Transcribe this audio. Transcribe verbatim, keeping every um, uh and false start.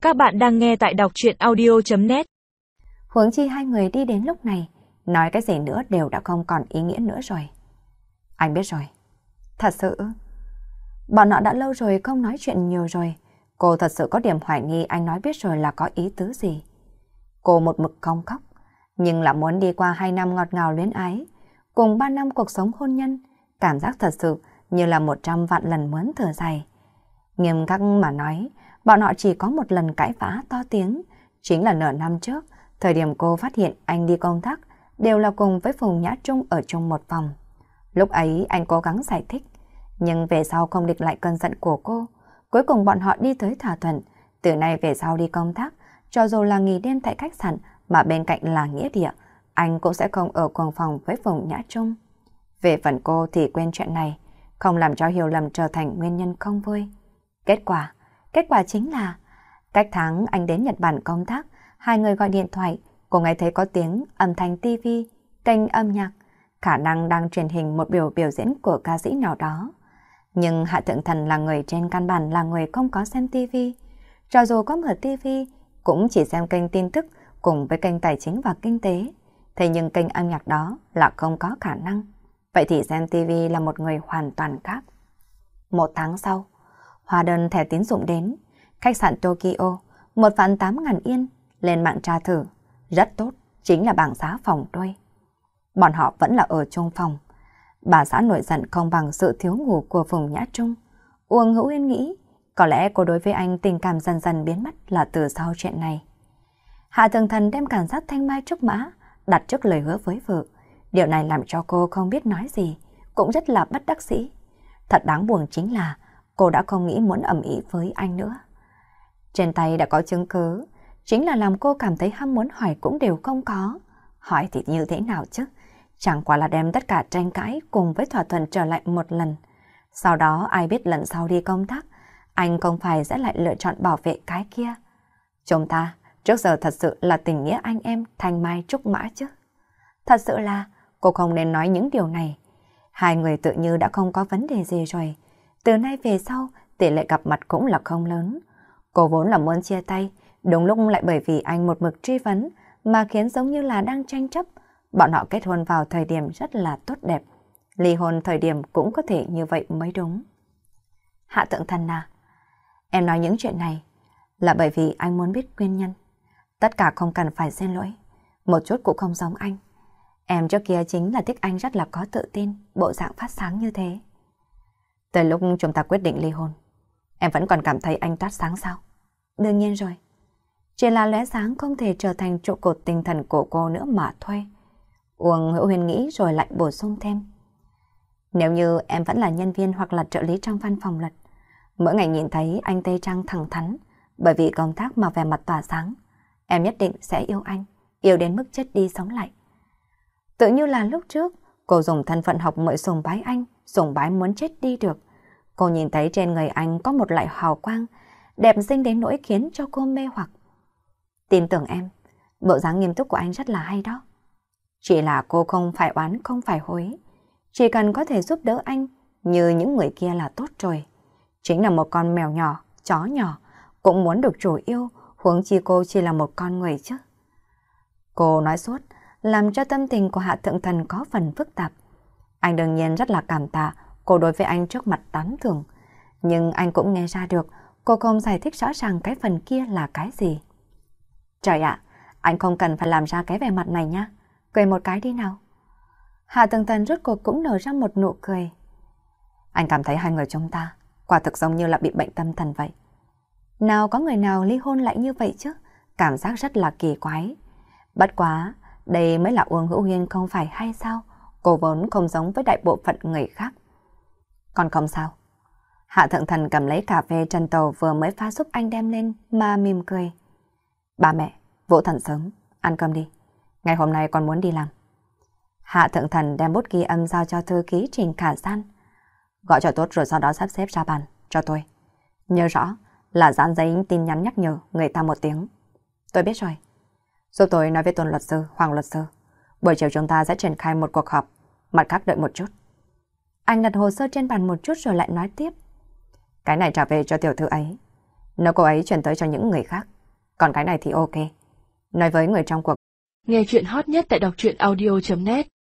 Các bạn đang nghe tại đọc truyện audio chấm net. Huống chi hai người đi đến lúc này, nói cái gì nữa đều đã không còn ý nghĩa nữa rồi. Anh biết rồi. Thật sự? Bọn họ đã lâu rồi không nói chuyện nhiều rồi. Cô thật sự có điểm hoài nghi anh nói biết rồi là có ý tứ gì. Cô một mực không khóc, nhưng là muốn đi qua hai năm ngọt ngào luyến ái, cùng ba năm cuộc sống hôn nhân, cảm giác thật sự như là một trăm vạn lần muốn thở dài. Nghiêm khắc mà nói, bọn họ chỉ có một lần cãi vã to tiếng, chính là nửa năm trước, thời điểm cô phát hiện anh đi công tác, đều là cùng với Phùng Nhã Trung ở chung một phòng. Lúc ấy anh cố gắng giải thích, nhưng về sau không địch lại cơn giận của cô. Cuối cùng bọn họ đi tới thỏa thuận, từ nay về sau đi công tác, cho dù là nghỉ đêm tại khách sạn mà bên cạnh là nghĩa địa, anh cũng sẽ không ở cùng phòng với Phùng Nhã Trung. Về phần cô thì quên chuyện này, không làm cho hiểu lầm trở thành nguyên nhân không vui. Kết quả, kết quả chính là cách tháng anh đến Nhật Bản công tác, hai người gọi điện thoại, cô nghe thấy có tiếng âm thanh tivi, kênh âm nhạc, khả năng đang truyền hình một biểu biểu diễn của ca sĩ nào đó. Nhưng Hạ Thượng Thần là người trên căn bản là người không có xem tivi, cho dù có mở tivi cũng chỉ xem kênh tin tức cùng với kênh tài chính và kinh tế. Thế nhưng kênh âm nhạc đó là không có khả năng. Vậy thì xem tivi là một người hoàn toàn khác. Một tháng sau, hóa đơn thẻ tín dụng đến, khách sạn Tokyo, một vạn tám ngàn yên, lên mạng tra thử, rất tốt, chính là bảng giá phòng đôi. Bọn họ vẫn là ở chung phòng. Bà xã nổi giận không bằng sự thiếu ngủ của Phùng Nhã Trung. Uông Hữu Yên nghĩ, có lẽ cô đối với anh tình cảm dần dần biến mất là từ sau chuyện này. Hạ Thượng Thần đem cảm giác thanh mai trúc mã đặt trước lời hứa với vợ. Điều này làm cho cô không biết nói gì, cũng rất là bất đắc dĩ. Thật đáng buồn chính là cô đã không nghĩ muốn ầm ĩ với anh nữa. Trên tay đã có chứng cứ, chính là làm cô cảm thấy ham muốn hỏi cũng đều không có. Hỏi thì như thế nào chứ? Chẳng qua là đem tất cả tranh cãi cùng với thỏa thuận trở lại một lần. Sau đó ai biết lần sau đi công tác, anh không phải sẽ lại lựa chọn bảo vệ cái kia. Chúng ta trước giờ thật sự là tình nghĩa anh em thanh mai trúc mã chứ. Thật sự là cô không nên nói những điều này. Hai người tự như đã không có vấn đề gì rồi. Từ nay về sau, tỷ lệ gặp mặt cũng là không lớn. Cô vốn là muốn chia tay, đúng lúc lại bởi vì anh một mực truy vấn mà khiến giống như là đang tranh chấp. Bọn họ kết hôn vào thời điểm rất là tốt đẹp. Ly hôn thời điểm cũng có thể như vậy mới đúng. Hạ Thượng Thần à, em nói những chuyện này là bởi vì anh muốn biết nguyên nhân. Tất cả không cần phải xin lỗi. Một chút cũng không giống anh. Em trước kia chính là thích anh rất là có tự tin, bộ dạng phát sáng như thế. Từ lúc chúng ta quyết định ly hôn, em vẫn còn cảm thấy anh toát sáng sao? Đương nhiên rồi. Chỉ là lóe sáng không thể trở thành trụ cột tinh thần của cô nữa mà thôi. Uông Hữu Huyền nghĩ rồi lại bổ sung thêm. Nếu như em vẫn là nhân viên hoặc là trợ lý trong văn phòng luật, mỗi ngày nhìn thấy anh Tây Trang thẳng thắn, bởi vì công tác mà vẻ mặt tỏa sáng, em nhất định sẽ yêu anh, yêu đến mức chết đi sống lại. Tự như là lúc trước, cô dùng thân phận học mới sùng bái anh, sùng bái muốn chết đi được. Cô nhìn thấy trên người anh có một loại hào quang, đẹp xinh đến nỗi khiến cho cô mê hoặc. Tin tưởng em, bộ dáng nghiêm túc của anh rất là hay đó. Chỉ là cô không phải oán, không phải hối. Chỉ cần có thể giúp đỡ anh như những người kia là tốt rồi. Chính là một con mèo nhỏ, chó nhỏ, cũng muốn được chủ yêu, huống chi cô chỉ là một con người chứ. Cô nói suốt, làm cho tâm tình của Hạ Thượng Thần có phần phức tạp. Anh đương nhiên rất là cảm tạ cô đối với anh trước mặt tán thưởng, nhưng anh cũng nghe ra được cô không giải thích rõ ràng cái phần kia là cái gì. Trời ạ, anh không cần phải làm ra cái vẻ mặt này nha, cười một cái đi nào. Hạ Thượng Thần rốt cuộc cũng nở ra một nụ cười. Anh cảm thấy hai người chúng ta quả thực giống như là bị bệnh tâm thần vậy. Nào có người nào ly hôn lại như vậy chứ, cảm giác rất là kỳ quái. Bất quá, đây mới là Uông Hữu Hiên không phải hay sao? Cô vốn không giống với đại bộ phận người khác. Còn không sao. Hạ Thượng Thần cầm lấy cà phê trần tàu vừa mới pha giúp anh đem lên mà mỉm cười. Ba mẹ, Vũ Thần sớm, ăn cơm đi. Ngày hôm nay con muốn đi làm. Hạ Thượng Thần đem bút ghi âm giao cho thư ký Trình Khả Gian. Gọi cho tốt rồi sau đó sắp xếp ra bàn cho tôi. Nhớ rõ là dán giấy tin nhắn nhắc nhở người ta một tiếng. Tôi biết rồi. Giúp tôi nói với Tôn luật sư, Hoàng luật sư. Buổi chiều chúng ta sẽ triển khai một cuộc họp. Mặt khác đợi một chút. Anh đặt hồ sơ trên bàn một chút rồi lại nói tiếp. Cái này trả về cho tiểu thư ấy. Nếu cô ấy chuyển tới cho những người khác, Còn cái này thì ok. Nói với người trong cuộc. Nghe chuyện hot nhất tại đọc truyện audio chấm net